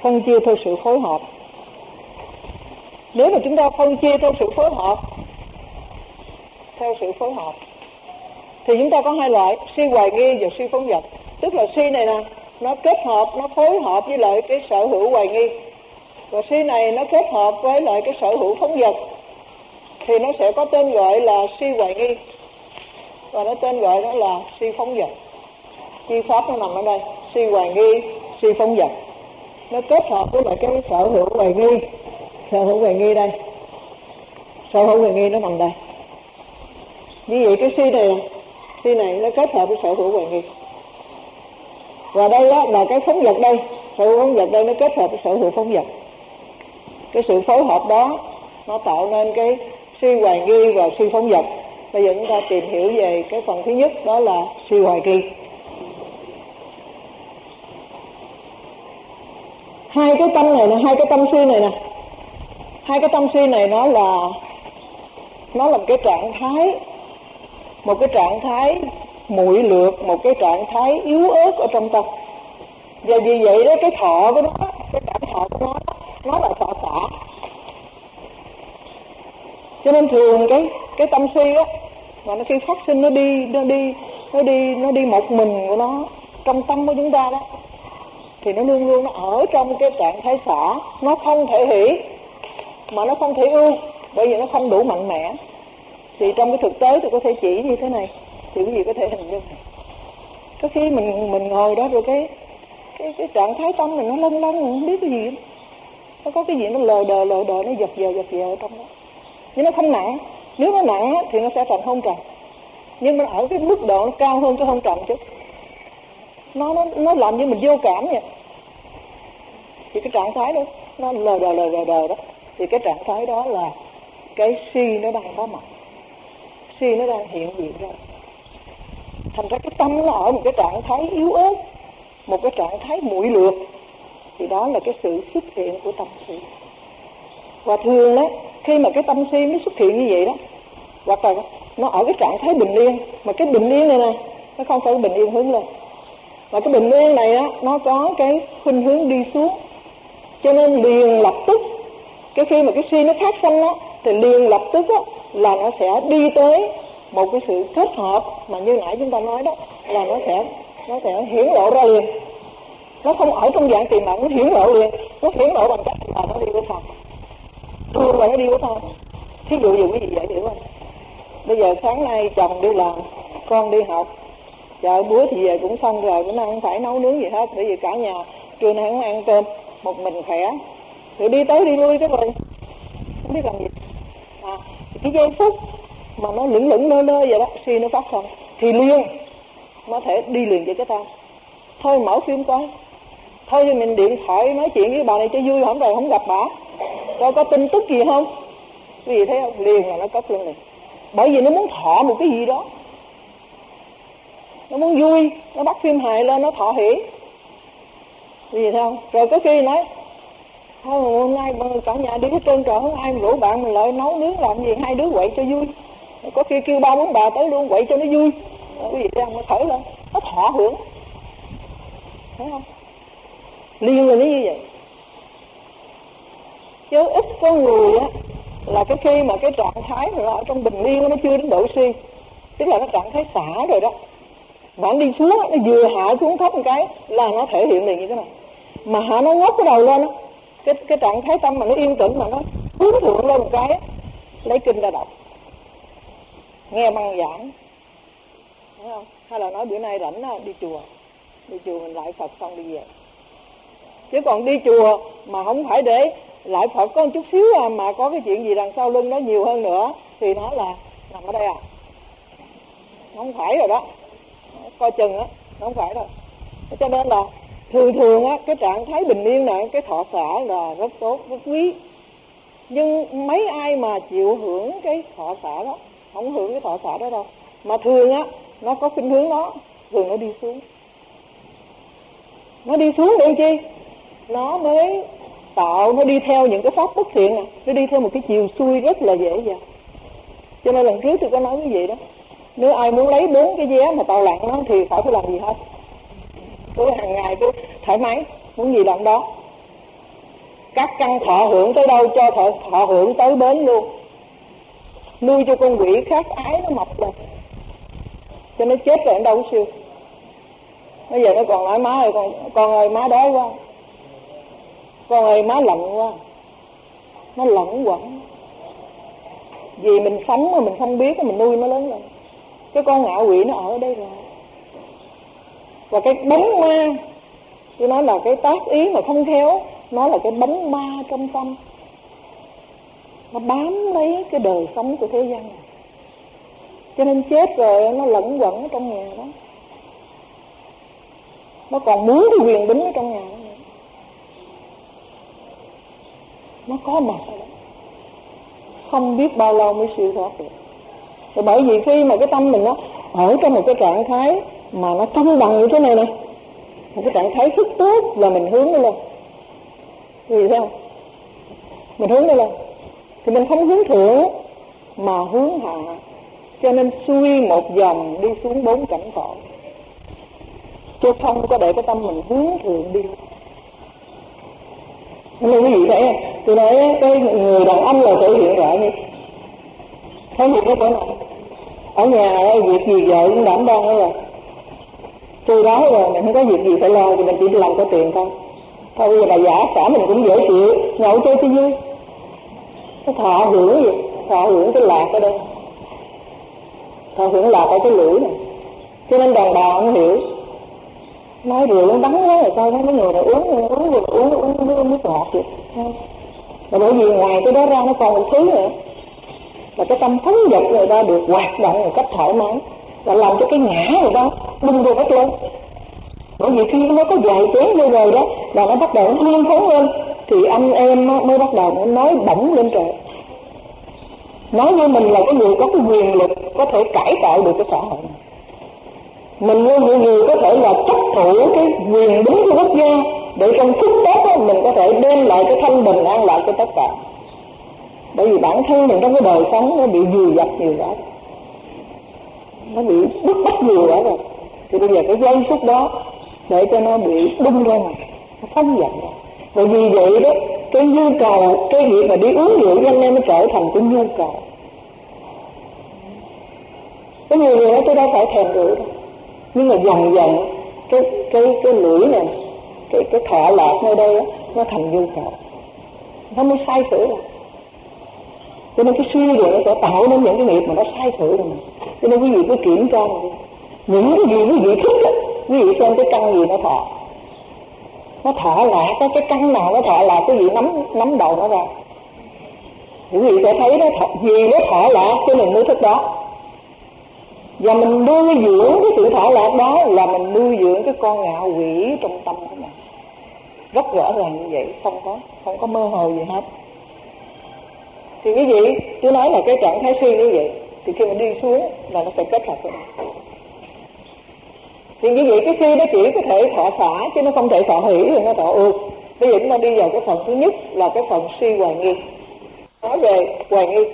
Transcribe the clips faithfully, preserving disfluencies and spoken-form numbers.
phân chia theo sự phối hợp. Nếu mà chúng ta phân chia theo sự phối hợp, theo sự phối hợp thì chúng ta có hai loại, si hoài nghi và si phóng dật. Tức là si này nè, nó kết hợp, nó phối hợp với lại cái sở hữu hoài nghi, và si này nó kết hợp với lại cái sở hữu phóng dật, thì nó sẽ có tên gọi là si hoài nghi, và nó tên gọi đó là si phóng dật. Chi pháp nó nằm ở đây, si hoài nghi, si phóng dật, nó kết hợp với lại cái sở hữu hoài nghi. Sở hữu hoài nghi đây, sở hữu hoài nghi nó nằm đây. Như vậy cái si này, si này nó kết hợp với sở hữu hoài nghi, và đây đó là cái phóng dật đây, sở hữu phóng dật đây nó kết hợp với sở hữu phóng dật. Cái sự phối hợp đó nó tạo nên cái si hoài nghi và si phóng dật. Bây giờ chúng ta tìm hiểu về cái phần thứ nhất, đó là si hoài nghi. Hai cái tâm này nè, hai cái tâm si này nè, hai cái tâm si này nó là nó là một cái trạng thái, một cái trạng thái muội lược, một cái trạng thái yếu ớt ở trong tâm. Và vì vậy đó, cái thọ của nó, cái cảm thọ của nó, nó là thọ xả. Cho nên thường cái cái tâm si á, mà nó khi phát sinh nó đi, nó đi, nó đi, nó đi một mình của nó trong tâm của chúng ta đó, thì nó luôn luôn nó ở trong cái trạng thái xả, nó không thể hỷ mà nó không thể ưu, bởi vì nó không đủ mạnh mẽ. Thì trong cái thực tế tôi có thể chỉ như thế này, thì quý vị có thể hình dung. Có khi mình mình ngồi đó rồi cái cái cái trạng thái tâm này nó lâng lâng, mình không biết cái gì, nó có cái gì nó lờ đờ lờ đờ, nó giật giờ giật giờ ở trong đó, nhưng nó không nặng. Nếu nó nặng á, thì nó sẽ thành hôn trầm, nhưng mà ở cái mức độ nó cao hơn cái hôn trầm chứ. Nó nó nó làm như mình vô cảm vậy. Thì cái trạng thái đó nó lờ đờ lờ đờ đờ đó, thì cái trạng thái đó là cái si nó đang có mặt, si nó đang hiện diện ra. Thành ra cái tâm nó ở một cái trạng thái yếu ớt, một cái trạng thái muội lược, thì đó là cái sự xuất hiện của tâm si. Và thường đó, khi mà cái tâm si nó xuất hiện như vậy đó, hoặc là nó ở cái trạng thái bình yên, mà cái bình yên này nè, nó không phải bình yên hướng lên, mà cái bình yên này á, nó có cái khuynh hướng đi xuống. Cho nên liền lập tức, cái khi mà cái si nó phát sinh á, thì liền lập tức á, là nó sẽ đi tới một cái sự kết hợp mà như nãy chúng ta nói đó, là nó sẽ nó sẽ hiển lộ ra liền. Nó không ở trong dạng tiềm ẩn, nó hiển lộ liền. Nó hiển lộ bằng cách là nó đi với phòng, thường là nó đi với phòng. Thí dụ dụ cái gì vậy hiểu không? Bây giờ sáng nay chồng đi làm, con đi học, chợ búa thì về cũng xong rồi, bữa nay không phải nấu nướng gì hết, bởi vì cả nhà trưa nay không ăn cơm, một mình khỏe, rồi đi tới đi lui cái rồi không biết làm gì. À, cái giây phút mà nó lững lững lơ lơ vậy đó, si nó phát sinh thì liền nó thể đi liền với cái tâm. Thôi mở phim coi, thôi thì mình điện thoại nói chuyện với bà này cho vui, không rồi không gặp bà, coi có tin tức gì không. Cái gì thấy không? Liền là nó cất lên liền, bởi vì nó muốn thọ một cái gì đó, nó muốn vui, nó bắt phim hài lên, nó thọ hỉ. Cái gì thấy không? Rồi có khi nói thôi hôm nay cả nhà đi hết trơn trời, không ai rủ bạn mình lại nấu nướng làm gì, hai đứa quậy cho vui. Có khi kêu ba bốn bà tới luôn quậy cho nó vui. Cái gì thấy không? Nó khởi lên, nó thọ hưởng, thấy không? Liền là như vậy. Chứ ít có người á, là cái khi mà cái trạng thái mà ở trong bình yên nó chưa đến độ si, tức là cái trạng thái xả rồi đó, bạn đi xuống nó vừa hạ xuống thấp một cái là nó thể hiện liền như thế này. Mà hạ nó ngóc cái đầu lên đó, cái cái trạng thái tâm mà nó yên tĩnh mà nó hướng thượng lên một cái, lấy kinh ra đọc, nghe băng giảng, thấy không? Hay là nói bữa nay rảnh đó, đi chùa, đi chùa mình lại Phật xong đi về. Chứ còn đi chùa mà không phải để lại Phật có một chút xíu à, mà có cái chuyện gì đằng sau lưng nó nhiều hơn nữa, thì nó là nằm ở đây à, nó không phải rồi đó, coi chừng á, nó không phải rồi. Cho nên là thường thường á, cái trạng thái bình yên này, cái thọ xả là rất tốt, rất quý. Nhưng mấy ai mà chịu hưởng cái thọ xả đó, không hưởng cái thọ xả đó đâu. Mà thường á, nó có khuynh hướng đó, thường nó đi xuống. Nó đi xuống để chi? Nó mới tạo, nó đi theo những cái pháp bất thiện nè, nó đi theo một cái chiều xuôi rất là dễ dàng. Cho nên lần trước tôi có nói cái gì đó, nếu ai muốn lấy bốn cái vé mà tàu lặn nó thì khỏi phải làm gì hết, cứ hàng ngày cứ thoải mái, muốn gì làm đó. Các căn thọ hưởng tới đâu cho thọ, thọ hưởng tới bến luôn. Nuôi cho con quỷ khác ái nó mọc lên, cho nó chết rồi nó đâu có siêu. Bây giờ nó còn nói má ơi, con, con ơi má đói quá, con ơi má lạnh quá. Nó lẫn quẩn. Vì mình sống mà mình không biết, mình nuôi nó lớn lên. Cái con ngạo quỷ nó ở đây rồi. Và cái bóng ma, tôi nói là cái tác ý mà không khéo, nó là cái bóng ma trong tâm. Nó bám lấy cái đời sống của thế gian này. Cho nên chết rồi nó lẫn quẩn trong nhà đó. Nó còn muốn cái quyền bính ở trong nhà đó. Nó có mặt rồi đó. Không biết bao lâu mới siêu thoát được. Rồi bởi vì khi mà cái tâm mình nó ở trong một cái trạng thái mà nó cân bằng như thế này này, một cái trạng thái rất tốt là mình hướng nó lên. Vì sao? Mình hướng nó lên thì mình không hướng thượng mà hướng hạ. Cho nên xuôi một vòng đi xuống bốn cảnh khổ, chứ không có để cái tâm mình hướng thượng đi. Nên quý vị thấy không? Tôi nói cái người đàn ông là thể hiện rõ như thấy hiện cái chỗ này. Ở nhà việc gì vợ cũng đảm đang đó rồi, tôi đó rồi mình không có việc gì phải lo thì mình chỉ làm có tiền thôi. Thôi bây giờ bà giả cả mình cũng dễ chịu, nhậu chơi cho vui. Cái thọ hưởng gì? Thọ hưởng cái lạc ở đây, thọ hưởng lạc ở cái lưỡi này. Cho nên đàn bà không hiểu, nói rượu nó đắng quá rồi coi thấy mấy người này uống uống uống uống uống uống nước ngọt vậy. Và bởi vì ngoài cái đó ra nó còn một thứ nữa là cái tâm phóng dật người ta được hoạt động một cách thoải mái, và làm cho cái ngã người ta bung vô hết lên. Bởi vì khi nó có vài chén vô rồi đó là nó bắt đầu nó hương phóng lên, thì anh em mới bắt đầu nó nói bổng lên trời, nói như mình là cái người có cái quyền lực có thể cải tạo được cái xã hội này. Mình như người, người có thể là chấp thủ cái quyền đúng của quốc gia, để trong phút tốt đó, mình có thể đem lại cái thanh bình an lạc cho tất cả. Bởi vì bản thân mình trong cái đời sống nó bị vùi dập nhiều quá, nó bị bức bách nhiều quá rồi. Thì bây giờ cái giây phút đó để cho nó bị bung ra ngoài, nó phóng dật ra. Bởi vì vậy đó, cái nhu cầu, cái việc mà đi uống rượu cho nên nó trở thành cái nhu cầu. Cái nhiều người nói tôi đâu phải thèm rượu đâu, nhưng mà dần dần cái cái cái lưỡi này, cái cái thọ lạc nơi đây đó, nó thành nhu cầu, nó mới sai sửa rồi. Cho nên cái suy rồi nó sẽ tạo nên những cái nghiệp mà nó sai sửa rồi. Cho nên quý vị cứ kiểm tra này, những cái gì quý vị thích đó, quý vị xem cái căn gì nó thọ, nó thọ lạc có cái căn nào nó thọ lạc, quý vị nắm nắm đầu nó ra, quý vị sẽ thấy nó thọ gì nó thọ lạc cho mình mới thích đó. Và mình nuôi dưỡng cái sự thọ lạc đó là mình nuôi dưỡng cái con ngạo quỷ trong tâm của mình. Rất rõ ràng như vậy, không có không có mơ hồ gì hết. Thì quý vị, tôi nói là cái trạng thái suy như vậy, thì khi mình đi xuống là nó phải kết hợp với nó. Thì như vậy cái khi nó chỉ có thể thọ xả chứ nó không thể thọ hỷ rồi nó thọ ưu. Bây giờ chúng ta đi vào cái phần thứ nhất là cái phần suy hoài nghi. Nói về hoài nghi.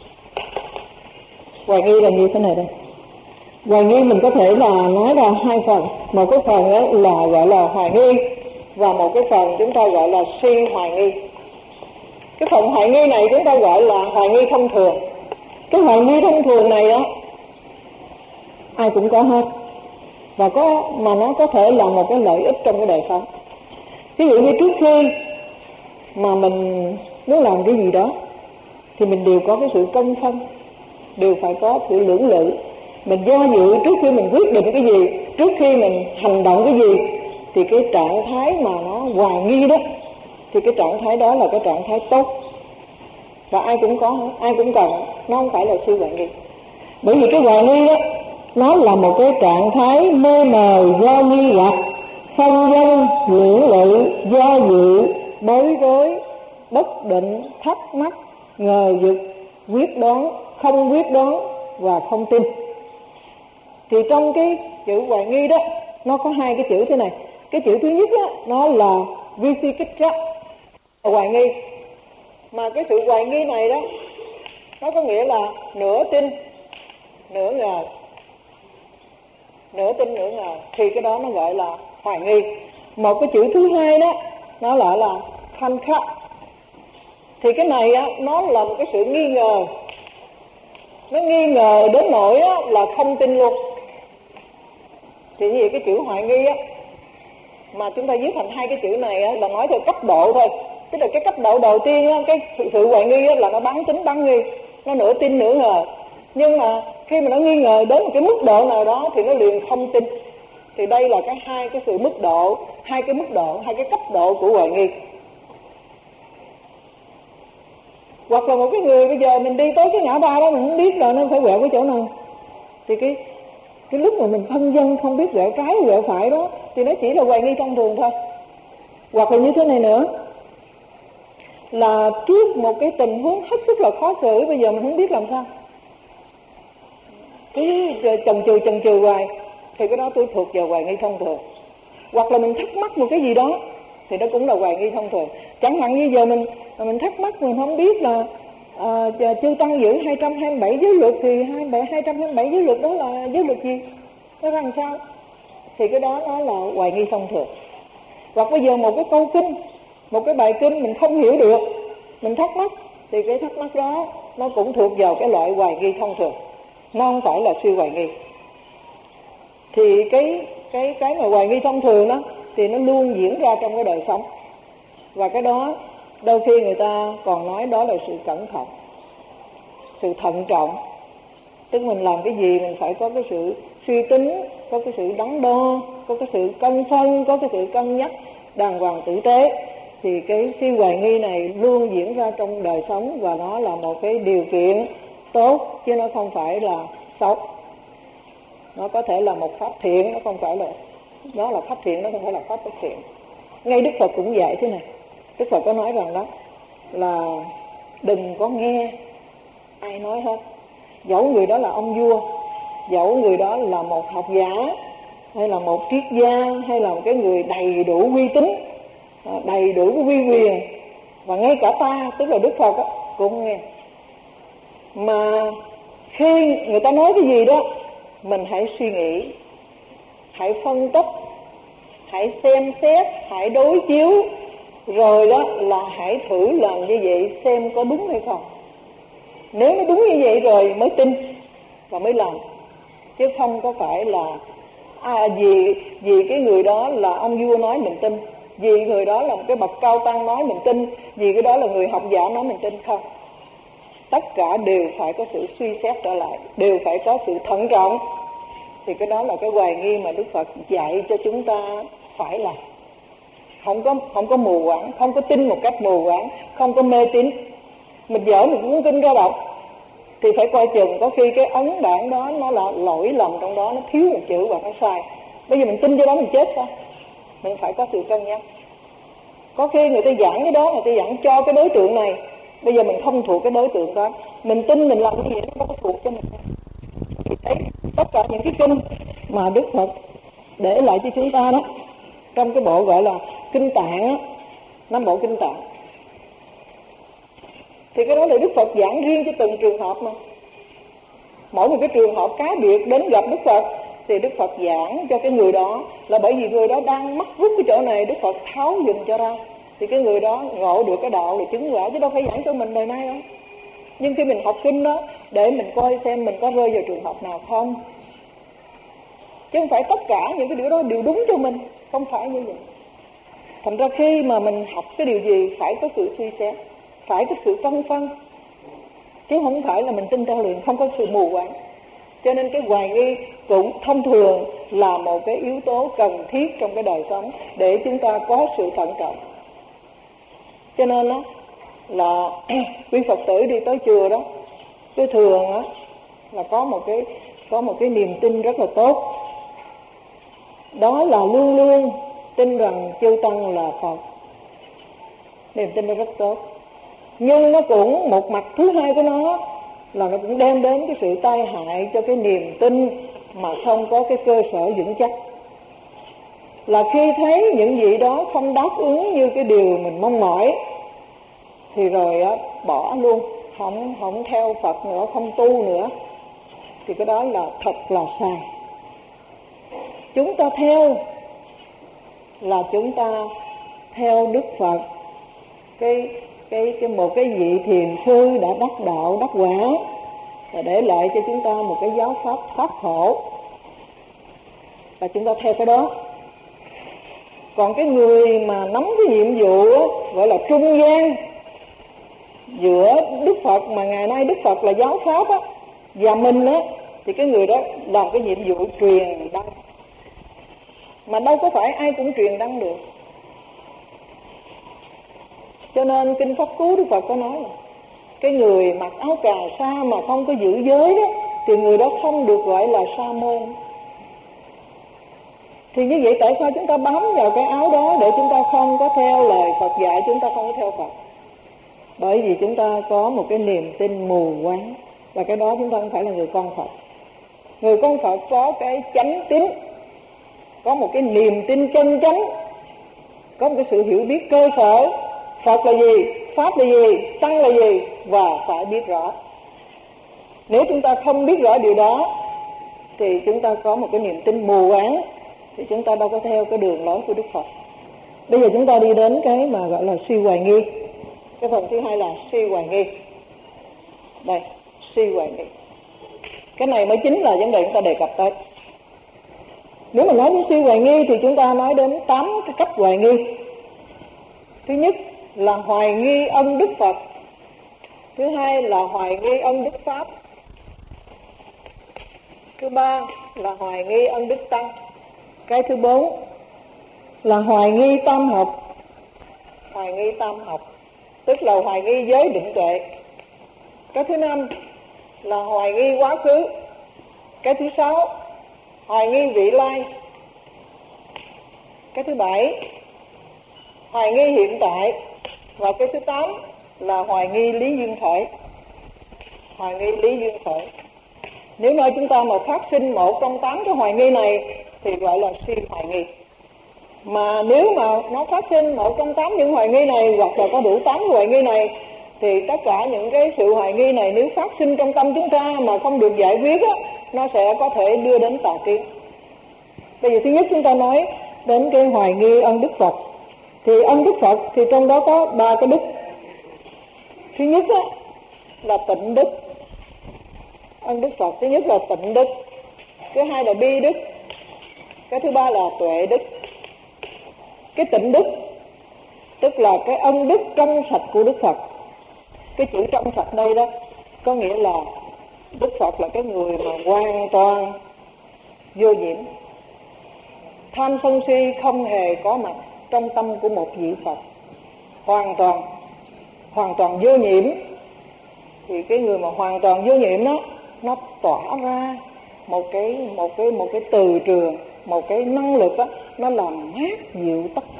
Hoài nghi là như thế này đây. Hoài nghi mình có thể là nói ra hai phần. Một cái phần là gọi là hoài nghi, và một cái phần chúng ta gọi là suy hoài nghi. Cái phần hoài nghi này chúng ta gọi là hoài nghi thông thường. Cái hoài nghi thông thường này á, ai cũng có hết, và có mà nó có thể là một cái lợi ích trong cái đời sống. Ví dụ như trước khi mà mình muốn làm cái gì đó thì mình đều có cái sự công phân, đều phải có sự lưỡng lự. Mình do dự trước khi mình quyết định cái gì, trước khi mình hành động cái gì, thì cái trạng thái mà nó hoài nghi đó, thì cái trạng thái đó là cái trạng thái tốt. Và ai cũng có, ai cũng cần, nó không phải là siêu hoài nghi. Bởi vì cái hoài nghi đó, nó là một cái trạng thái mê mờ do nghi hoặc, phân vân, lưỡng lự, do dự, bối rối, bất định, thắc mắc, ngờ vực, quyết đoán, không quyết đoán và không tin. Thì trong cái chữ hoài nghi đó, nó có hai cái chữ thế này. Cái chữ thứ nhất đó, nó là vicikiccha, hoài nghi. Mà cái sự hoài nghi này đó, nó có nghĩa là nửa tin, nửa ngờ. Nửa tin, nửa ngờ, thì cái đó nó gọi là hoài nghi. Một cái chữ thứ hai đó, nó lại là khanka, Thì cái này á, nó là một cái sự nghi ngờ. Nó nghi ngờ đến nỗi á, là không tin luôn. Thì như vậy cái chữ hoài nghi á, mà chúng ta viết thành hai cái chữ này á, là nói theo cấp độ thôi. Tức là cái cấp độ đầu tiên á, cái sự, sự hoài nghi á, là nó bán tính bán nghi, nó nửa tin nửa ngờ. Nhưng mà khi mà nó nghi ngờ đến một cái mức độ nào đó thì nó liền không tin. Thì đây là cái hai cái sự mức độ, hai cái mức độ, hai cái cấp độ của hoài nghi. Hoặc là một cái người bây giờ mình đi tới cái ngã ba đó mình không biết rồi nó phải quẹo cái chỗ nào, thì cái cái lúc mà mình phân vân không biết quẹo trái quẹo phải đó thì nó chỉ là hoài nghi thông thường thôi. Hoặc là như thế này nữa, là trước một cái tình huống hết sức là khó xử, bây giờ mình không biết làm sao, cứ chần chừ chần chừ hoài, thì cái đó tôi thuộc vào hoài nghi thông thường. Hoặc là mình thắc mắc một cái gì đó thì nó cũng là hoài nghi thông thường. Chẳng hạn như giờ mình mình thắc mắc, mình không biết là à, chư tăng giữ hai trăm hai mươi bảy giới luật, thì hai trăm hai mươi bảy giới luật đó là giới luật gì, nó ra làm sao, thì cái đó nó là hoài nghi thông thường. Hoặc bây giờ một cái câu kinh, một cái bài kinh mình không hiểu được, mình thắc mắc, thì cái thắc mắc đó nó cũng thuộc vào cái loại hoài nghi thông thường, nó không phải là siêu hoài nghi. Thì cái cái cái mà hoài nghi thông thường đó thì nó luôn diễn ra trong cái đời sống, và cái đó đôi khi người ta còn nói đó là sự cẩn thận, sự thận trọng. Tức mình làm cái gì mình phải có cái sự suy tính, có cái sự đắn đo, có cái sự cân phân, có cái sự cân nhắc đàng hoàng tử tế. Thì cái siêu hoài nghi này luôn diễn ra trong đời sống, và nó là một cái điều kiện tốt chứ nó không phải là xấu. Nó có thể là một pháp thiện, nó không phải là nó là pháp thiện, nó không phải là pháp bất thiện. Ngay Đức Phật cũng dạy thế này. Đức Phật có nói rằng đó là đừng có nghe ai nói hết, dẫu người đó là ông vua, dẫu người đó là một học giả, hay là một triết gia, hay là một cái người đầy đủ uy tín, đầy đủ cái uy quyền, và ngay cả ta, tức là Đức Phật đó, cũng nghe. Mà khi người ta nói cái gì đó, mình hãy suy nghĩ, hãy phân tích, hãy xem xét, hãy đối chiếu, rồi đó là hãy thử làm như vậy xem có đúng hay không. Nếu nó đúng như vậy rồi mới tin và mới làm, chứ không có phải là à, vì, vì cái người đó là ông vua nói mình tin, vì người đó là một cái bậc cao tăng nói mình tin, vì cái đó là người học giả nói mình tin. Không, tất cả đều phải có sự suy xét trở lại, đều phải có sự thận trọng. Thì cái đó là cái hoài nghi mà Đức Phật dạy cho chúng ta phải làm. Không có, không có mù quáng, không có tin một cách mù quáng, không có mê tín. Mình dở một cuốn kinh ra đọc thì phải coi chừng, có khi cái ấn bản đó nó là lỗi lầm trong đó, nó thiếu một chữ hoặc nó sai. Bây giờ mình tin cho đó mình chết sao? Mình phải có sự cân nhắc. Có khi người ta giảng cái đó, người ta giảng cho cái đối tượng này, bây giờ mình không thuộc cái đối tượng đó, mình tin mình làm cái gì nó không thuộc cho mình. Thì thấy tất cả những cái kinh mà Đức Phật để lại cho chúng ta đó, trong cái bộ gọi là kinh Tạng á, năm bộ kinh Tạng, thì cái đó là Đức Phật giảng riêng cho từng trường hợp mà. Mỗi một cái trường hợp cá biệt đến gặp Đức Phật thì Đức Phật giảng cho cái người đó, là bởi vì người đó đang mắc rút cái chỗ này, Đức Phật tháo dùm cho ra, thì cái người đó ngộ được cái đạo là chứng quả, chứ đâu phải giảng cho mình đời nay đâu. Nhưng khi mình học kinh đó, để mình coi xem mình có rơi vào trường hợp nào không, chứ không phải tất cả những cái điều đó đều đúng cho mình, không phải như vậy. Thành ra khi mà mình học cái điều gì phải có sự suy xét, phải có sự phân phân, chứ không phải là mình tin theo liền, không có sự mù quáng. Cho nên cái hoài nghi cũng thông thường là một cái yếu tố cần thiết trong cái đời sống để chúng ta có sự thận trọng. Cho nên đó là quý Phật tử đi tới chùa đó, cái thường đó là có một cái có một cái niềm tin rất là tốt, đó là luôn luôn tin rằng chư tăng là Phật. Niềm tin đó rất tốt. Nhưng nó cũng một mặt thứ hai của nó là nó cũng đem đến cái sự tai hại cho cái niềm tin mà không có cái cơ sở vững chắc. Là khi thấy những gì đó không đáp ứng như cái điều mình mong mỏi thì rồi á, bỏ luôn, không không theo Phật nữa, không tu nữa, thì cái đó là thật là sai. Chúng ta theo là chúng ta theo Đức Phật, cái cái, cái một cái vị thiền sư đã đắc đạo đắc quả và để lại cho chúng ta một cái giáo pháp pháp khổ, và chúng ta theo cái đó. Còn cái người mà nắm cái nhiệm vụ á, gọi là trung gian giữa Đức Phật, mà ngày nay Đức Phật là giáo pháp á, và mình á, thì cái người đó làm cái nhiệm vụ truyền đăng. Mà đâu có phải ai cũng truyền đăng được. Cho nên Kinh Pháp Cú Đức Phật có nói là cái người mặc áo cà sa mà không có giữ giới đó, thì người đó không được gọi là sa môn. Thì như vậy tại sao chúng ta bám vào cái áo đó để chúng ta không có theo lời Phật dạy, chúng ta không có theo Phật? Bởi vì chúng ta có một cái niềm tin mù quáng, và cái đó chúng ta không phải là người con Phật. Người con Phật có cái chánh tín, có một cái niềm tin chân chánh, có một cái sự hiểu biết cơ sở Phật là gì, Pháp là gì, Tăng là gì, và phải biết rõ. Nếu chúng ta không biết rõ điều đó thì chúng ta có một cái niềm tin mù ám, thì chúng ta đâu có theo cái đường lối của Đức Phật. Bây giờ chúng ta đi đến cái mà gọi là suy hoài nghi. Cái phần thứ hai là suy hoài nghi. Đây, suy hoài nghi. Cái này mới chính là vấn đề chúng ta đề cập tới. Nếu mà nói đến suy hoài nghi thì chúng ta nói đến tám cái cách hoài nghi. Thứ nhất là hoài nghi ân Đức Phật. Thứ hai là hoài nghi ân Đức Pháp. Thứ ba là hoài nghi ân Đức Tăng. Cái thứ bốn là hoài nghi tam học. Hoài nghi tam học tức là hoài nghi giới định tuệ. Cái thứ năm là hoài nghi quá khứ. Cái thứ sáu hoài nghi vị lai. Cái thứ bảy hoài nghi hiện tại. Và cái thứ tám là hoài nghi lý duyên khởi. Hoài nghi lý duyên khởi. Nếu nơi chúng ta mà phát sinh một trong tám cái hoài nghi này thì gọi là suy hoài nghi. Mà nếu mà nó phát sinh một trong tám những hoài nghi này, hoặc là có đủ tám hoài nghi này, thì tất cả những cái sự hoài nghi này nếu phát sinh trong tâm chúng ta mà không được giải quyết á, nó sẽ có thể đưa đến tà kiến. Bây giờ thứ nhất chúng ta nói đến cái hoài nghi ân Đức Phật. Thì ân Đức Phật thì trong đó có ba cái đức. Thứ nhất á, là tịnh đức. Ân Đức Phật thứ nhất là tịnh đức. Thứ hai là bi đức. Cái thứ ba là tuệ đức. Cái tịnh đức tức là cái ân đức trong sạch của Đức Phật. Cái chữ trong sạch đây đó có nghĩa là Đức Phật là cái người mà hoàn toàn vô nhiễm. Tham sân si không hề có mặt trong tâm của một vị Phật. Hoàn toàn Hoàn toàn vô nhiễm. Thì cái người mà hoàn toàn vô nhiễm đó, nó tỏa ra một cái một cái một cái từ trường, một cái năng lực đó, nó làm mát dịu tất cả,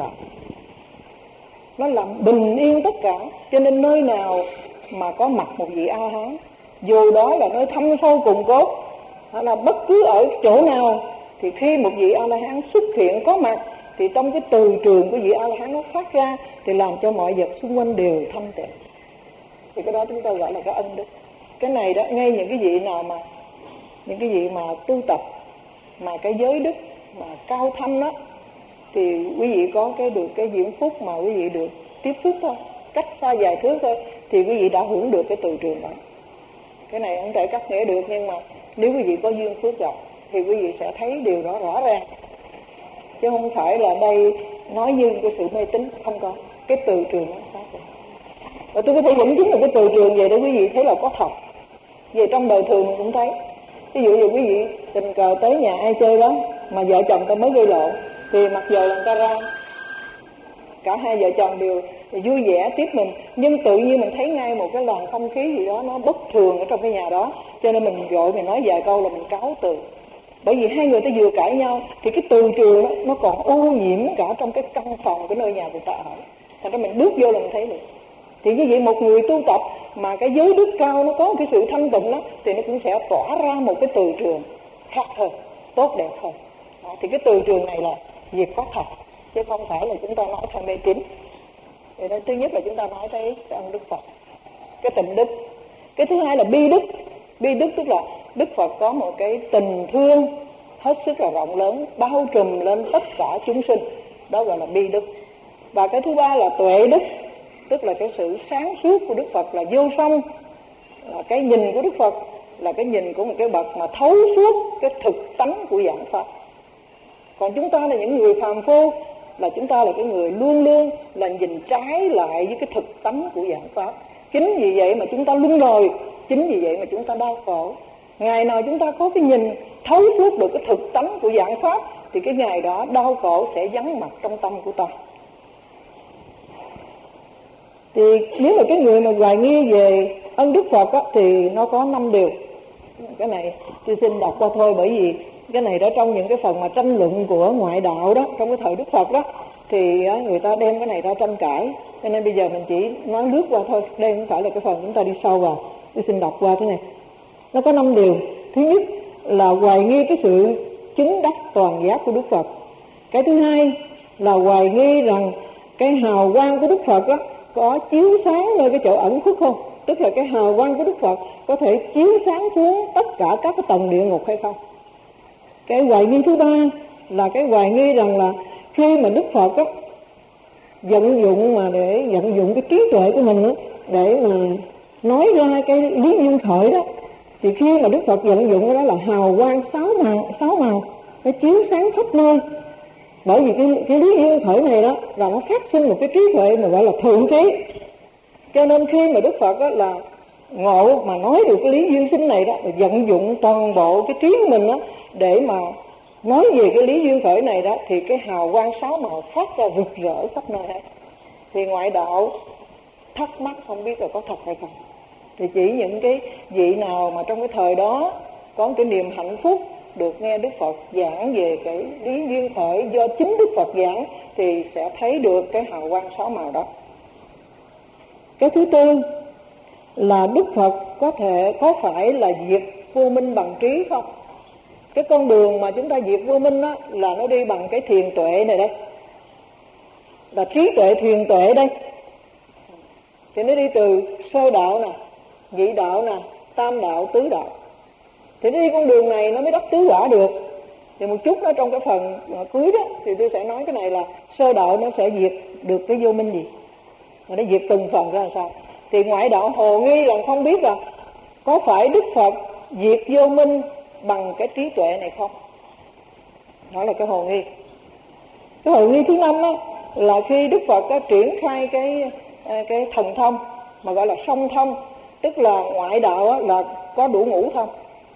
nó làm bình yên tất cả. Cho nên nơi nào mà có mặt một vị A Hán, dù đó là nơi thâm sâu cùng cốt, hay là bất cứ ở chỗ nào, thì khi một vị A La Hán xuất hiện có mặt, thì trong cái từ trường của vị A La Hán nó phát ra, thì làm cho mọi vật xung quanh đều thanh tịnh. Thì cái đó chúng ta gọi là cái ân đức. Cái này đó, ngay những cái vị nào mà những cái vị mà tu tập mà cái giới đức mà cao thâm đó, thì quý vị có cái được cái diễm phúc mà quý vị được tiếp xúc thôi, cách xa vài thước thôi, thì quý vị đã hưởng được cái từ trường đó. Cái này không thể cắt nghĩa được, nhưng mà nếu quý vị có duyên phước gặp thì quý vị sẽ thấy điều đó rõ ràng, chứ không phải là đây nói như cái sự mê tín. Không có, cái từ trường nó khác rồi. Và tôi có thể dẫn chứng là cái từ trường về để quý vị thấy là có thật. Về trong đời thường mình cũng thấy. Ví dụ như quý vị tình cờ tới nhà ai chơi đó mà vợ chồng ta mới gây lộn, thì mặc dù là người ta ra, cả hai vợ chồng đều vui vẻ tiếp mình, nhưng tự nhiên mình thấy ngay một cái làn không khí gì đó nó bất thường ở trong cái nhà đó, cho nên mình vội mình nói vài câu là mình cáo từ. Bởi vì hai người ta vừa cãi nhau thì cái từ trường đó, nó còn ô nhiễm cả trong cái căn phòng, cái nơi nhà người ta ở. Thành ra mình bước vô là mình thấy được. Thì như vậy một người tu tập mà cái giới đức cao nó có cái sự thanh tịnh đó, thì nó cũng sẽ tỏa ra một cái từ trường khác hơn, tốt đẹp hơn. Đó, thì cái từ trường này là việc có thật, chứ không phải là chúng ta nói theo mê tín. Thì đó, thứ nhất là chúng ta nói tới cái ân Đức Phật, cái tịnh đức. Cái thứ hai là bi đức. Bi đức tức là Đức Phật có một cái tình thương hết sức là rộng lớn, bao trùm lên tất cả chúng sinh. Đó gọi là bi đức. Và cái thứ ba là tuệ đức. tức là cái sự sáng suốt của Đức Phật là vô song, là cái nhìn của Đức Phật là cái nhìn của một cái bậc mà thấu suốt cái thực tánh của dạng pháp. Còn chúng ta là những người phàm phu, là chúng ta là cái người luôn luôn là nhìn trái lại với cái thực tánh của dạng pháp. Chính vì vậy mà chúng ta luân hồi, chính vì vậy mà chúng ta đau khổ. Ngày nào chúng ta có cái nhìn thấu suốt được cái thực tánh của dạng pháp thì cái ngày đó đau khổ sẽ vắng mặt trong tâm của ta. Thì nếu mà cái người mà hoài nghi về ân Đức Phật á, thì nó có năm điều. Cái này tôi xin đọc qua thôi, bởi vì cái này đó trong những cái phần mà tranh luận của ngoại đạo đó, trong cái thời Đức Phật đó, thì người ta đem cái này ra tranh cãi. Cho nên bây giờ mình chỉ nói lướt qua thôi, đây không phải là cái phần chúng ta đi sâu vào. Tôi xin đọc qua thế này. Nó có năm điều. Thứ nhất là hoài nghi cái sự chứng đắc toàn giác của Đức Phật. Cái thứ hai là hoài nghi rằng cái hào quang của Đức Phật đó có chiếu sáng nơi cái chỗ ẩn khuất không, tức là cái hào quang của Đức Phật có thể chiếu sáng xuống tất cả các cái tầng địa ngục hay không. Cái hoài nghi thứ ba là cái hoài nghi rằng là khi mà Đức Phật đó vận dụng mà để vận dụng cái trí tuệ của mình đó, để mà nói ra cái lý duyên khởi đó, thì khi mà Đức Phật vận dụng cái đó là hào quang sáu màu, sáu màu nó chiếu sáng khắp nơi. Bởi vì cái, cái lý duyên khởi này đó là nó phát sinh một cái trí tuệ mà gọi là thượng trí. Cho nên khi mà Đức Phật đó là ngộ mà nói được cái lý duyên sinh này đó, là vận dụng toàn bộ cái trí của mình đó để mà nói về cái lý duyên khởi này đó, thì cái hào quang sáu màu phát ra rực rỡ khắp nơi hết. Thì ngoại đạo thắc mắc không biết là có thật hay không. Thì chỉ những cái vị nào mà trong cái thời đó có cái niềm hạnh phúc được nghe Đức Phật giảng về cái lý duyên khởi do chính Đức Phật giảng thì sẽ thấy được cái hào quang sáu màu đó. Cái thứ tư là Đức Phật có thể có phải là diệt vô minh bằng trí không? Cái con đường mà chúng ta diệt vô minh đó là nó đi bằng cái thiền tuệ này đây, là trí tuệ thiền tuệ đây. Thì nó đi từ sơ đạo nè, nhị đạo nè, tam đạo, tứ đạo. Thì nó đi con đường này nó mới đắc tứ quả được. Thì một chút đó trong cái phần cuối đó thì tôi sẽ nói cái này là sơ đạo nó sẽ diệt được cái vô minh gì, mà nó diệt từng phần ra làm sao. Thì ngoại đạo hồ nghi là không biết là có phải Đức Phật diệt vô minh bằng cái trí tuệ này không. Đó là cái hồ nghi. Cái hồ nghi thứ năm đó là khi Đức Phật đã triển khai cái cái thần thông mà gọi là song thông, tức là ngoại đạo là có đủ ngũ thông,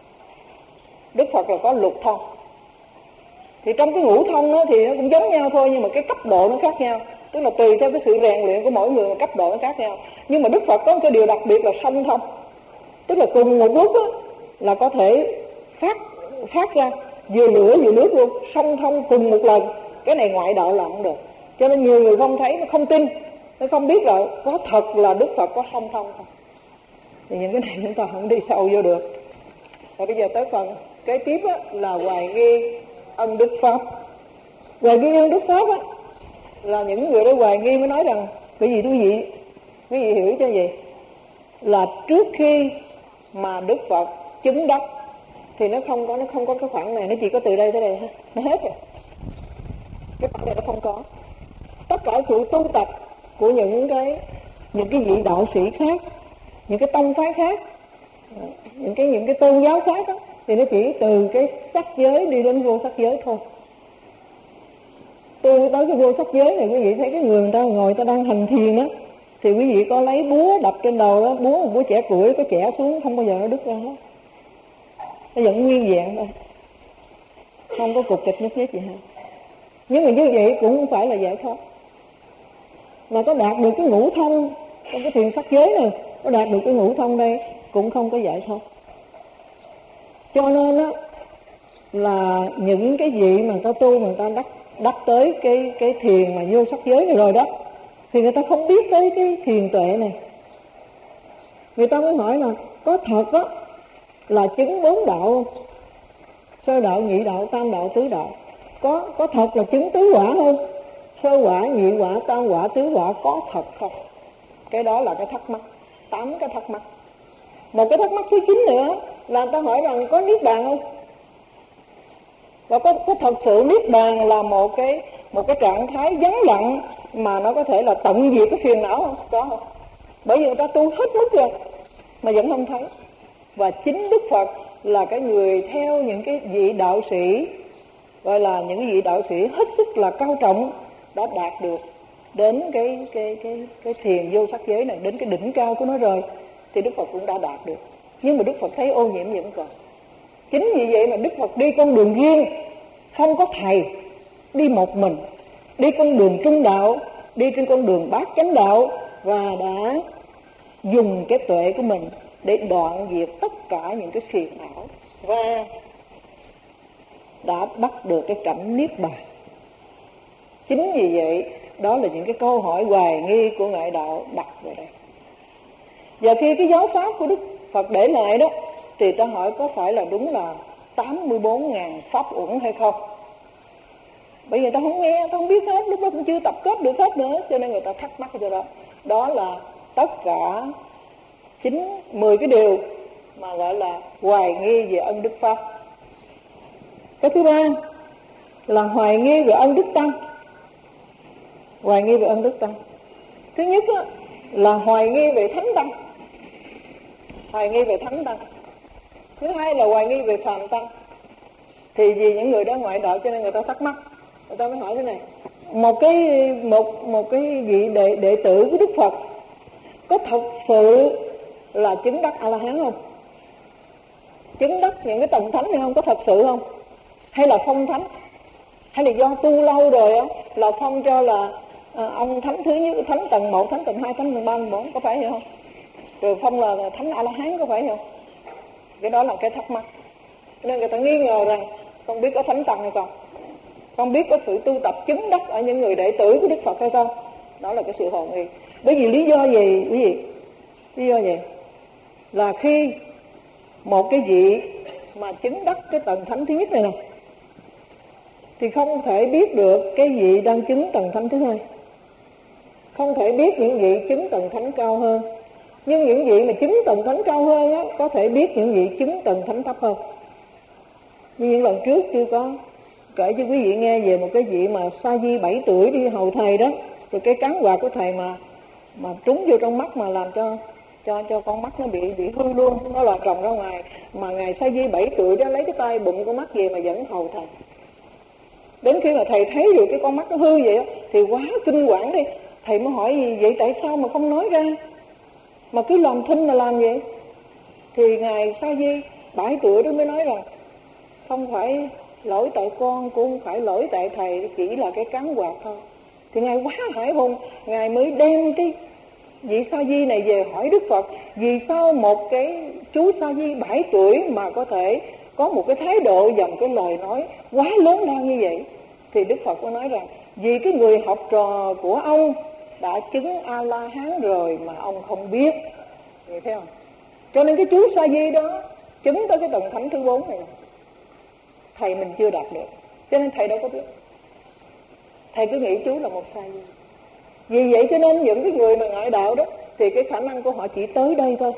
Đức Phật là có lục thông. Thì trong cái ngũ thông đó thì nó cũng giống nhau thôi, nhưng mà cái cấp độ nó khác nhau, tức là tùy theo cái sự rèn luyện của mỗi người mà cấp độ nó khác nhau. Nhưng mà Đức Phật có một cái điều đặc biệt là song thông, tức là cùng một lúc đó, là có thể phát phát ra vừa lửa vừa nước luôn, song thông cùng một lần. Cái này ngoại đạo làm không được, cho nên nhiều người không thấy, nó không tin, nó không biết là có thật là Đức Phật có song thông không. Thì những cái này chúng ta không đi sâu vô được. Và bây giờ tới phần kế tiếp á, là hoài nghi ân Đức Pháp. Hoài nghi ân Đức Pháp á, là những người đó hoài nghi mới nói rằng cái gì quý vị quý vị hiểu cho gì là trước khi mà Đức Phật chứng đắc thì nó không có nó không có cái khoảng này, nó chỉ có từ đây tới đây thôi, nó hết rồi. Cái khoảng này nó không có. Tất cả sự tu tập của những cái những cái vị đạo sĩ khác, những cái tông phái khác, những cái những cái tôn giáo khác đó, thì nó chỉ từ cái sắc giới đi đến vô sắc giới thôi. Từ tới cái vô sắc giới này, quý vị thấy cái người người ta ngồi, ta đang hành thiền đó, thì quý vị có lấy búa đập trên đầu đó, búa búa chẻ củi có chẻ xuống không bao giờ nó đứt ra hết, nó vẫn nguyên vẹn thôi, không có cục kịch nhất nhất gì hết. Nhưng mà như vậy cũng không phải là giải thoát. Mà có đạt được cái ngũ thông trong cái thiền sắc giới này, có đạt được cái ngũ thông đây cũng không có giải thoát. Cho nên á là những cái vị mà ta tu mà người ta đắc đắc tới cái cái thiền mà vô sắc giới này rồi đó, thì người ta không biết tới cái thiền tuệ này. Người ta mới hỏi là có thật á là chứng bốn đạo không? Sơ đạo, nhị đạo, tam đạo, tứ đạo. Có có thật là chứng tứ quả không? Sơ quả, nhị quả, tam quả, tứ quả có thật không? Cái đó là cái thắc mắc, tám cái thắc mắc. Một cái thắc mắc thứ chín nữa là người ta hỏi rằng có niết bàn không? Và có, có thật sự niết bàn là một cái một cái trạng thái vắng lặng mà nó có thể là tận diệt cái phiền não không? Có không? Bởi vì người ta tu hết mức rồi mà vẫn không thấy. Và chính Đức Phật là cái người theo những cái vị đạo sĩ, gọi là những vị đạo sĩ hết sức là cao trọng, đã đạt được đến cái cái cái cái thiền vô sắc giới này, đến cái đỉnh cao của nó rồi, thì Đức Phật cũng đã đạt được. Nhưng mà Đức Phật thấy ô nhiễm vẫn còn. Chính vì vậy mà Đức Phật đi con đường riêng, không có thầy, đi một mình, đi con đường trung đạo, đi trên con đường bát chánh đạo, và đã dùng cái tuệ của mình để đoạn diệt tất cả những cái phiền não, và đã bắt được cái cảnh niết bàn. Chính vì vậy, đó là những cái câu hỏi hoài nghi của ngoại đạo đặt về đây. Và khi cái giáo pháp của Đức Phật để lại đó, thì ta hỏi có phải là đúng là tám mươi bốn nghìn pháp uẩn hay không? Bởi vì ta không nghe, ta không biết hết, lúc đó cũng chưa tập kết được hết nữa, cho nên người ta thắc mắc cho đó. Đó là tất cả chín mười cái điều mà gọi là hoài nghi về ân đức Pháp. Cái thứ ba là hoài nghi về ân đức Tăng. Hoài nghi về ân đức Tăng. Thứ nhất á, là hoài nghi về Thánh Tăng. Hoài nghi về Thánh Tăng. Thứ hai là hoài nghi về Phàm Tăng. Thì vì những người đó ngoại đạo cho nên người ta thắc mắc. Người ta mới hỏi thế này: Một cái một một cái vị đệ đệ tử của Đức Phật có thật sự là chứng đắc A-la-hán không? Chứng đắc những cái tầng thánh này không? Có thật sự không? Hay là phong thánh? Hay là do tu lâu rồi á, là phong cho là à, ông thánh thứ nhất, thánh tầng một, thánh tầng hai, thánh tầng ba, tầng bốn, có phải vậy không? Rồi phong là thánh A-la-hán, có phải không? Cái đó là cái thắc mắc. Nên người ta nghi ngờ rằng không biết có thánh tầng hay không, không biết có sự tu tập chứng đắc ở những người đệ tử của Đức Phật hay không. Đó là cái sự hồ nghi. Bởi vì lý do gì quý vị? Lý do gì? Là khi một cái vị mà chứng đắc cái tầng thánh thứ nhất này nè, thì không thể biết được cái vị đang chứng tầng thánh thứ hai, không thể biết những vị chứng tầng thánh cao hơn. Nhưng những vị mà chứng tầng thánh cao hơn á, có thể biết những vị chứng tầng thánh thấp hơn. Như những lần trước chưa có kể cho quý vị nghe về một cái vị mà sa di bảy tuổi đi hầu thầy đó, rồi cái cán quạt của thầy mà mà trúng vô trong mắt mà làm cho cho cho con mắt nó bị bị hư luôn, nó là trồng ra ngoài. Mà ngài sa di bảy tuổi đó lấy cái tay bụng con mắt về mà vẫn hầu thầy. Đến khi mà thầy thấy được cái con mắt nó hư vậy đó, thì quá kinh quản đi. Thầy mới hỏi gì vậy, tại sao mà không nói ra mà cứ làm thinh là làm vậy? Thì ngài sa di bảy tuổi đó mới nói rằng không phải lỗi tại con, cũng không phải lỗi tại thầy, chỉ là cái cán quạt thôi. Thì ngài quá hải hùng, ngài mới đem cái vị sa di này về hỏi Đức Phật: vì sao một cái chú sa di bảy tuổi mà có thể có một cái thái độ dòng cái lời nói quá lớn lao như vậy? Thì Đức Phật có nói rằng vì cái người học trò của ông đã chứng A-la-hán rồi mà ông không biết. Vậy thấy không? Cho nên cái chú sa di đó chứng tới cái tầng thánh thứ bốn này, thầy mình chưa đạt được, cho nên thầy đâu có biết. Thầy cứ nghĩ chú là một sa di. Vì vậy cho nên những cái người mà ngoại đạo đó thì cái khả năng của họ chỉ tới đây thôi.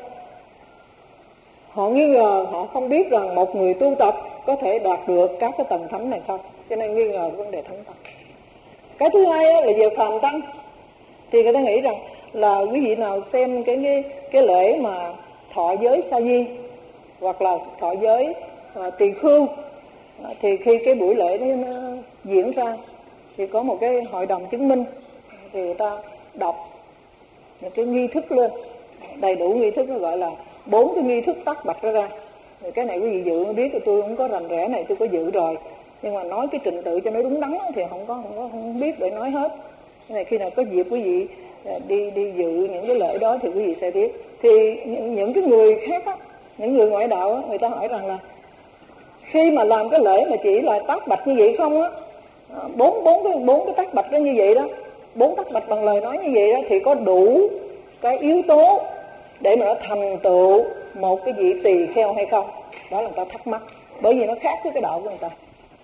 Họ nghi ngờ, họ không biết rằng một người tu tập có thể đạt được các cái tầng thánh này không, cho nên nghi ngờ vấn đề thánh tăng. Cái thứ hai là về Phàm Tăng. Thì người ta nghĩ rằng là quý vị nào xem cái cái, cái lễ mà thọ giới sa di hoặc là thọ giới à, tỳ khưu, thì khi cái buổi lễ đó nó diễn ra thì có một cái hội đồng chứng minh, thì người ta đọc một cái nghi thức lên, đầy đủ nghi thức, nó gọi là bốn cái nghi thức tắt bạch ra ra. Rồi cái này quý vị dự biết, tôi không có rành rẽ này, tôi có dự rồi, nhưng mà nói cái trình tự cho nó đúng đắn thì không có không có không biết để nói hết. Cái này khi nào có dịp quý vị đi đi dự những cái lễ đó thì quý vị sẽ biết. Thì những, những cái người khác á, những người ngoại đạo á, người ta hỏi rằng là khi mà làm cái lễ mà chỉ là tác bạch như vậy không á, bốn bốn cái bốn cái tác bạch đó như vậy đó, bốn tác bạch bằng lời nói như vậy đó, thì có đủ cái yếu tố để mà nó thành tựu một cái vị tỳ kheo hay không? Đó là người ta thắc mắc, bởi vì nó khác với cái đạo của người ta.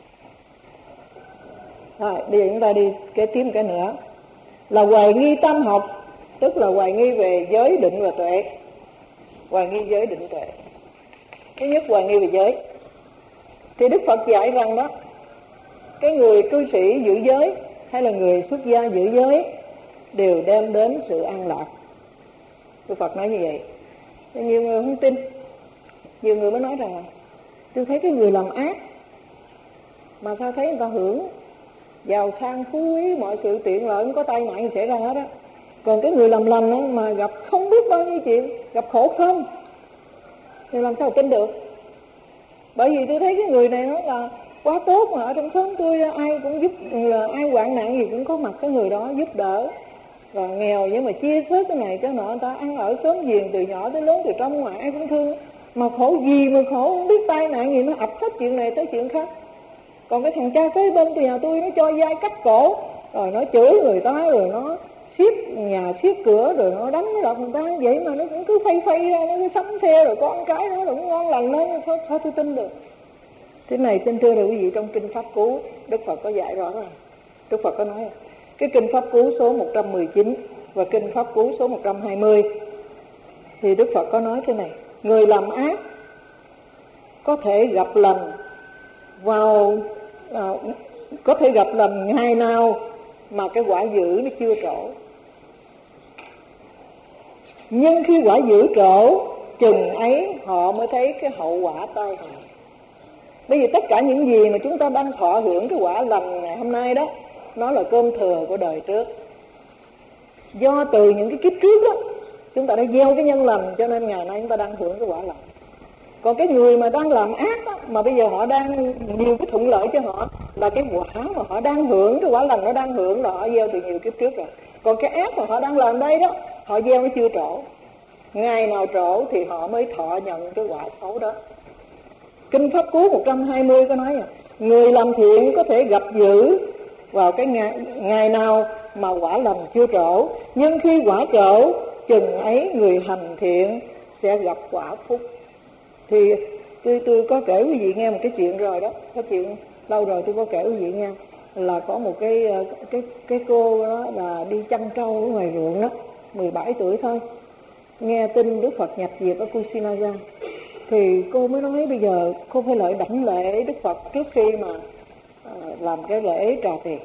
Rồi, bây giờ chúng ta đi kế tiếp một cái nữa là hoài nghi tam học, tức là hoài nghi về giới định và tuệ. Hoài nghi giới định tuệ. Thứ nhất, hoài nghi về giới. Thì Đức Phật dạy rằng đó, cái người cư sĩ giữ giới hay là người xuất gia giữ giới đều đem đến sự an lạc. Đức Phật nói như vậy. Nhiều người không tin. Nhiều người mới nói rằng tôi thấy cái người làm ác mà sao thấy người ta hưởng giàu sang phú quý, mọi sự tiện lợi, không có tai nạn gì xảy ra hết á. Còn cái người làm lành đó, mà gặp không biết bao nhiêu chuyện, gặp khổ không, thì làm sao tin được. Bởi vì tôi thấy cái người này nó là quá tốt, mà ở trong xóm tôi ai cũng giúp, là ai hoạn nạn gì cũng có mặt cái người đó giúp đỡ. Và nghèo nhưng mà chia sớt cái này cái nọ, người ta ăn ở xóm giềng từ nhỏ tới lớn, từ trong ngoài ai cũng thương. Mà khổ gì mà khổ, không biết tai nạn gì nó ập hết chuyện này tới chuyện khác. Còn cái thằng cha kế bên thì nhà tôi nó cho dai cắt cổ, rồi nó chửi người ta, rồi nó xiết nhà xiết cửa, rồi nó đánh nó đập người ta. Vậy mà nó cũng cứ phay phay ra, nó cứ sắm xe, rồi con cái nó cũng ngon lành nó, sao, sao tôi tin được. Thế này xin thưa quý vị, trong Kinh Pháp Cú Đức Phật có dạy rõ rồi. Đức Phật có nói cái Kinh Pháp Cú số một trăm mười chín và Kinh Pháp Cú số một trăm hai mươi thì Đức Phật có nói thế này: người làm ác có thể gặp lành vào à, có thể gặp lành ngày nào mà cái quả dữ nó chưa trổ, nhưng khi quả dữ trổ chừng ấy họ mới thấy cái hậu quả tai hại. Bởi vì tất cả những gì mà chúng ta đang thọ hưởng cái quả lành ngày hôm nay đó, nó là cơm thừa của đời trước. Do từ những cái kiếp trước đó chúng ta đã gieo cái nhân lành, cho nên ngày nay chúng ta đang hưởng cái quả lành. Còn cái người mà đang làm ác đó, mà bây giờ họ đang nhiều cái thuận lợi cho họ, là cái quả mà họ đang hưởng, cái quả lành nó đang hưởng là họ gieo từ nhiều kiếp trước rồi. Còn cái ác mà họ đang làm đây đó, họ gieo nó chưa trổ. Ngày nào trổ thì họ mới thọ nhận cái quả xấu đó. Kinh Pháp Cú một trăm hai mươi có nói à, người làm thiện có thể gặp dữ vào cái ngày, ngày nào mà quả lành chưa trổ, nhưng khi quả trổ chừng ấy người hành thiện sẽ gặp quả phúc. Thì tôi, tôi có kể quý vị nghe một cái chuyện rồi đó, cái chuyện lâu rồi tôi có kể quý vị nghe, là có một cái cái cái cô đó là đi chăn trâu ở ngoài ruộng đó, mười bảy tuổi thôi, nghe tin Đức Phật nhập diệt ở Kusinaga, thì cô mới nói bây giờ cô phải lợi đảnh lễ Đức Phật trước khi mà à, làm cái lễ trà tiền.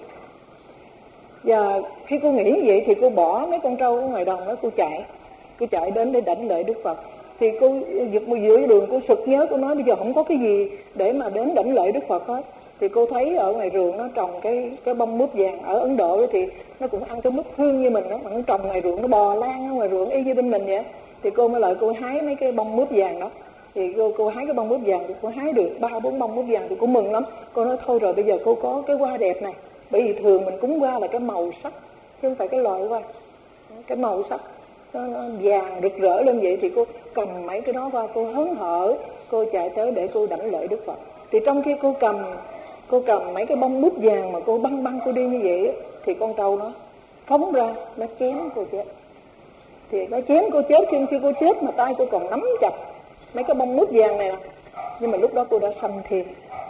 Và khi cô nghĩ như vậy thì cô bỏ mấy con trâu ở ngoài đồng đó, cô chạy cô chạy đến để đảnh lễ Đức Phật. Thì cô giật một giữa đường, cô sực nhớ, cô nói bây giờ không có cái gì để mà đến đảnh lễ Đức Phật hết. Thì cô thấy ở ngoài ruộng nó trồng cái cái bông mướp vàng. Ở Ấn Độ thì nó cũng ăn cái mướp hương như mình đó, mà nó trồng ngoài ruộng, nó bò lan ở ngoài ruộng y như bên mình vậy. Thì cô mới lại cô hái mấy cái bông mướp vàng đó. Thì cô, cô hái cái bông mướp vàng thì cô hái được ba bốn bông mướp vàng thì cô mừng lắm. Cô nói thôi rồi bây giờ cô có cái hoa đẹp này, bởi vì thường mình cúng hoa là cái màu sắc chứ không phải cái loại hoa, cái màu sắc nó, nó vàng rực rỡ lên vậy. Thì cô cầm mấy cái đó qua, cô hớn hở, cô chạy tới để cô đảnh lễ Đức Phật. Thì trong khi cô cầm cô cầm mấy cái bông mướp vàng mà cô băng băng cô đi như vậy, thì con trâu nó phóng ra, nó chém cô chết. Thì nó chém cô chết, khi, khi cô chết mà tay cô còn nắm chặt mấy cái bông mướp vàng này nè. Nhưng mà lúc đó cô đã sanh thiên,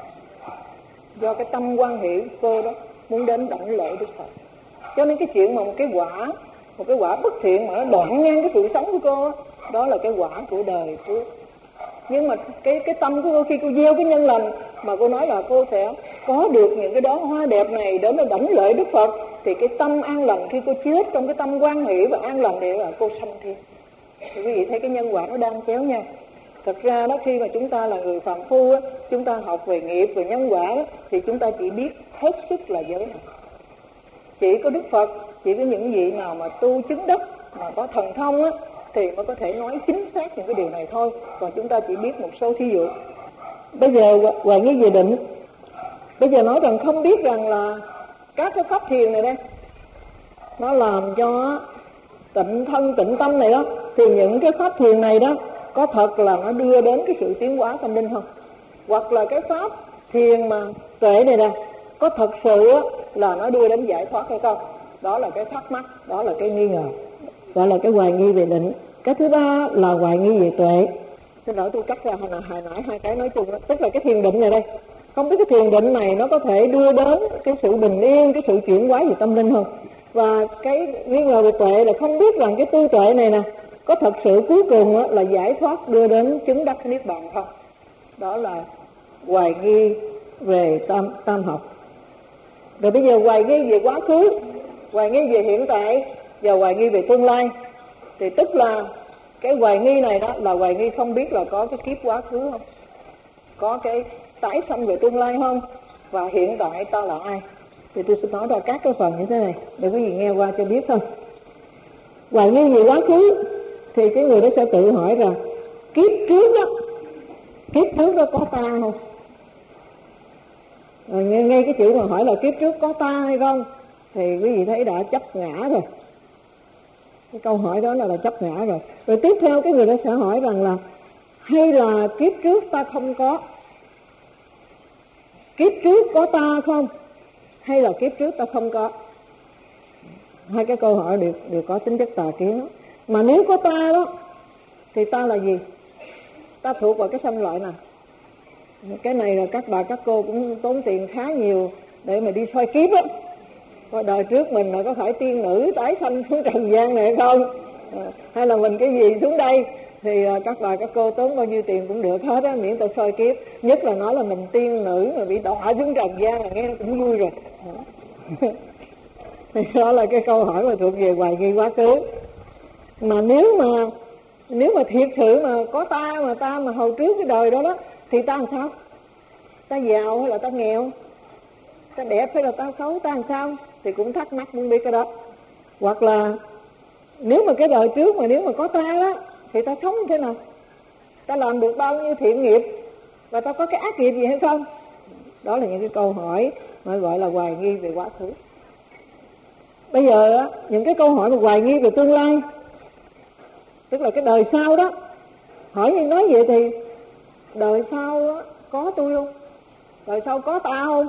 do cái tâm quan hệ cô đó muốn đến đảnh lễ Đức Phật. Cho nên cái chuyện mà một cái quả một cái quả bất thiện mà nó đoạn ngang cái sự sống của cô đó, đó là cái quả của đời trước. Nhưng mà cái cái tâm của cô khi cô gieo cái nhân lành mà cô nói là cô sẽ có được những cái đóa hoa đẹp này đến để đảnh lễ Đức Phật, thì cái tâm an lành khi cô chết trong cái tâm quan hệ và an lành để là cô sanh thiên. Thì quý vị thấy cái nhân quả nó đang kéo nhau. Thật ra đó, khi mà chúng ta là người phàm phu á, chúng ta học về nghiệp, về nhân quả đó, thì chúng ta chỉ biết hết sức là giới này. Chỉ có Đức Phật, chỉ có những vị nào mà tu chứng đắc, mà có thần thông á, thì mới có thể nói chính xác những cái điều này thôi. Còn chúng ta chỉ biết một số thí dụ. Bây giờ Hoài Nghi về định, bây giờ nói rằng không biết rằng là các cái pháp thiền này đây, nó làm cho tịnh thân tịnh tâm này đó, thì những cái pháp thiền này đó có thật là nó đưa đến cái sự tiến hóa tâm linh không? Hoặc là cái pháp thiền mà tuệ này nè, có thật sự là nó đưa đến giải thoát hay không? Đó là cái thắc mắc, đó là cái nghi ngờ, gọi là cái hoài nghi về định. Cái thứ ba là hoài nghi về tuệ. Xin lỗi tôi cắt ra hồi hồi nãy hai cái nói chung đó. Tức là cái thiền định này đây, không biết cái thiền định này nó có thể đưa đến cái sự bình yên, cái sự chuyển hóa về tâm linh không? Và cái nghi ngờ về tuệ là không biết rằng cái tu tuệ này nè có thật sự cuối cùng là giải thoát đưa đến chứng đắc niết bàn không? Đó là hoài nghi về tam, tam học. Rồi bây giờ hoài nghi về quá khứ, hoài nghi về hiện tại, và hoài nghi về tương lai. Thì tức là cái hoài nghi này đó là hoài nghi không biết là có cái kiếp quá khứ không, có cái tái sanh về tương lai không, và hiện tại ta là ai. Thì tôi sẽ nói ra các cái phần như thế này để quý vị nghe qua cho biết thôi. Hoài nghi về quá khứ thì cái người đó sẽ tự hỏi rằng kiếp trước đó, kiếp trước đó có ta không? Rồi nghe, nghe cái chữ mà hỏi là kiếp trước có ta hay không thì quý vị thấy đã chấp ngã rồi. Cái câu hỏi đó là, là chấp ngã rồi. Rồi tiếp theo cái người đó sẽ hỏi rằng là hay là kiếp trước ta không có, kiếp trước có ta không, hay là kiếp trước ta không có. Hai cái câu hỏi đều, đều có tính chất tà kiến đó. Mà nếu có ta đó thì ta là gì? Ta thuộc vào cái sanh loại nào? Cái này là các bà các cô cũng tốn tiền khá nhiều để mà đi soi kiếp á. Coi đời trước mình là có phải tiên nữ tái sanh xuống trần gian này hay không, à, hay là mình cái gì xuống đây. Thì à, các bà các cô tốn bao nhiêu tiền cũng được hết á, miễn ta soi kiếp. Nhất là nói là mình tiên nữ mà bị đọa xuống trần gian là nghe cũng vui rồi. Thì đó là cái câu hỏi mà thuộc về hoài nghi quá khứ. Mà nếu mà nếu mà thiệt sự mà có ta mà ta mà hồi trước cái đời đó đó thì ta làm sao? Ta giàu hay là ta nghèo? Ta đẹp hay là ta xấu? Ta làm sao? Thì cũng thắc mắc muốn biết cái đó. Hoặc là nếu mà cái đời trước mà nếu mà có ta đó thì ta sống như thế nào? Ta làm được bao nhiêu thiện nghiệp và ta có cái ác nghiệp gì hay không? Đó là những cái câu hỏi mà gọi là hoài nghi về quá khứ. Bây giờ những cái câu hỏi mà hoài nghi về tương lai, tức là cái đời sau đó. Hỏi như nói vậy thì đời sau đó, có tôi không? Đời sau có ta không?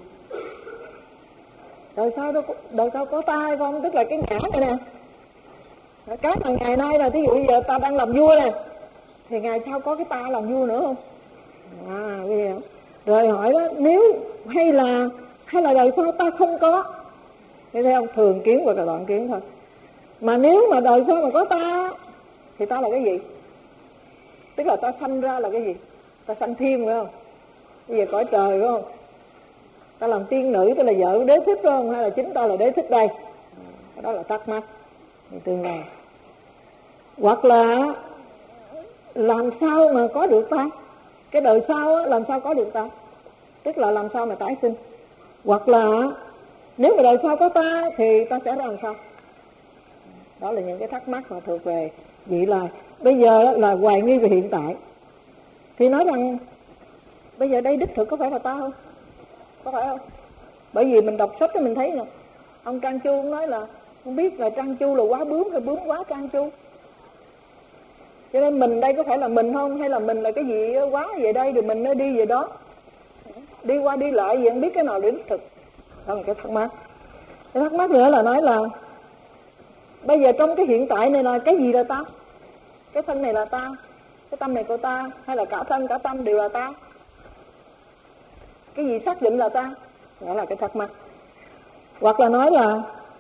Đời sau đó, đời sau có ta hay không? Tức là cái ngã này nè. Cái mà ngày nay là thí dụ bây giờ ta đang làm vua nè, thì ngày sau có cái ta làm vua nữa không? À, bây giờ rồi hỏi đó, nếu hay là hay là đời sau ta không có, thấy thấy không? Thường kiến hoặc là đoạn kiến thôi. Mà nếu mà đời sau mà có ta thì ta là cái gì? Tức là ta sanh ra là cái gì? Ta sanh thiên phải không? Bây giờ cõi trời phải không? Ta làm tiên nữ, ta là vợ đế thích phải không? Hay là chính ta là đế thích đây? Đó là thắc mắc thì tương lai. Hoặc là làm sao mà có được ta? Cái đời sau á, làm sao có được ta? Tức là làm sao mà tái sinh? Hoặc là nếu mà đời sau có ta thì ta sẽ làm sao? Đó là những cái thắc mắc mà thuộc về vị lai. Bây giờ là hoài nghi về hiện tại. Thì nói rằng bây giờ đây đích thực có phải là ta không? Có phải không? Bởi vì mình đọc sách thì mình thấy nè, ông Trang Chu cũng nói là không biết là Trang Chu là quá bướm hay bướm quá Trang Chu. Cho nên mình đây có phải là mình không? Hay là mình là cái gì quá về đây rồi mình mới đi về đó? Đi qua đi lại vậy không biết cái nào là đích thực. Đó là cái thắc mắc. Cái thắc mắc nữa là nói là bây giờ trong cái hiện tại này là cái gì là ta? Cái thân này là ta, cái tâm này của ta, hay là cả thân cả tâm đều là ta? Cái gì xác định là ta? Đó là cái thắc mắc. Hoặc là nói là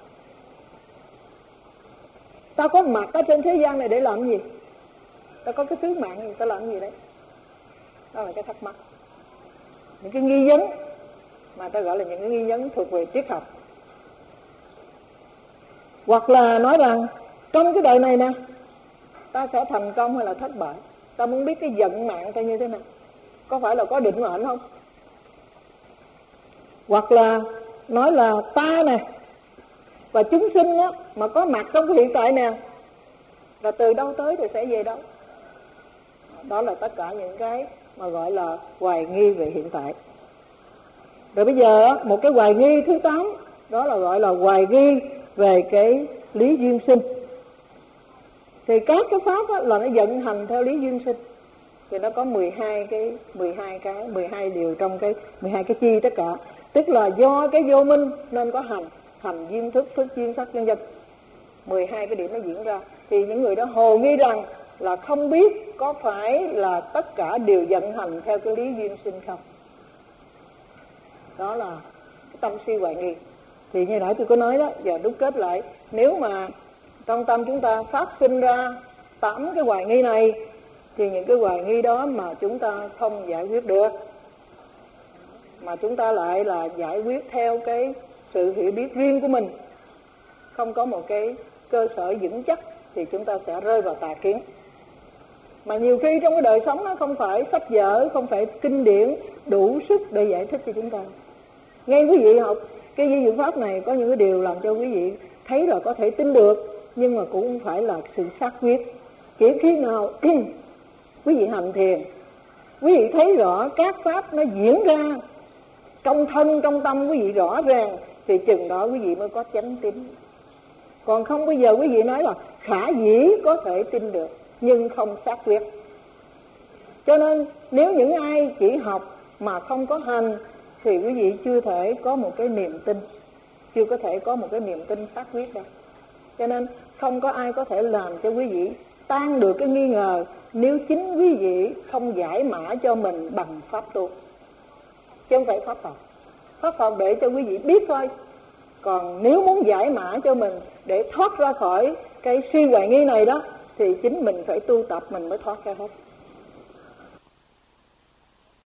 ta có mặt ở trên thế gian này để làm gì? Ta có cái sứ mạng gì? Ta làm gì đấy? Đó là cái thắc mắc. Những cái nghi vấn mà ta gọi là những cái nghi vấn thuộc về triết học. Hoặc là nói rằng trong cái đời này nè, ta sẽ thành công hay là thất bại? Ta muốn biết cái vận mạng ta như thế nào? Có phải là có định mệnh không? Hoặc là nói là ta nè và chúng sinh á, mà có mặt trong cái hiện tại nè, là từ đâu tới thì sẽ về đâu? Đó là tất cả những cái mà gọi là hoài nghi về hiện tại. Rồi bây giờ một cái hoài nghi thứ tám, đó là gọi là hoài nghi về cái lý duyên sinh. Thì các cái pháp á, là nó vận hành theo lý duyên sinh. Thì nó có mười hai cái mười hai cái mười hai điều trong cái mười hai cái chi tất cả. Tức là do cái vô minh nên có hành, hành duyên thức, thức duyên sắc vân vân. mười hai cái điểm nó diễn ra. Thì những người đó hồ nghi rằng là không biết có phải là tất cả đều vận hành theo cái lý duyên sinh không. Đó là cái tâm si hoài nghi. Thì như nãy tôi có nói đó, giờ đúc kết lại, nếu mà trong tâm chúng ta phát sinh ra tám cái hoài nghi này, thì những cái hoài nghi đó mà chúng ta không giải quyết được, mà chúng ta lại là giải quyết theo cái sự hiểu biết riêng của mình, không có một cái cơ sở vững chắc thì chúng ta sẽ rơi vào tà kiến. Mà nhiều khi trong cái đời sống nó không phải sách vở, không phải kinh điển đủ sức để giải thích cho chúng ta. Ngay quý vị học cái vi diệu pháp này có những cái điều làm cho quý vị thấy là có thể tin được, nhưng mà cũng không phải là sự xác quyết. Chỉ khi nào quý vị hành thiền, quý vị thấy rõ các pháp nó diễn ra trong thân, trong tâm quý vị rõ ràng, thì chừng đó quý vị mới có chánh tín. Còn không bây giờ quý vị nói là khả dĩ có thể tin được, nhưng không xác quyết. Cho nên nếu những ai chỉ học mà không có hành thì quý vị chưa thể có một cái niềm tin, chưa có thể có một cái niềm tin xác quyết đâu. Cho nên không có ai có thể làm cho quý vị tan được cái nghi ngờ nếu chính quý vị không giải mã cho mình bằng pháp tu, chứ không phải pháp Phật. Pháp Phật để cho quý vị biết thôi. Còn nếu muốn giải mã cho mình để thoát ra khỏi cái suy hoài nghi này đó, thì chính mình phải tu tập mình mới thoát ra hết.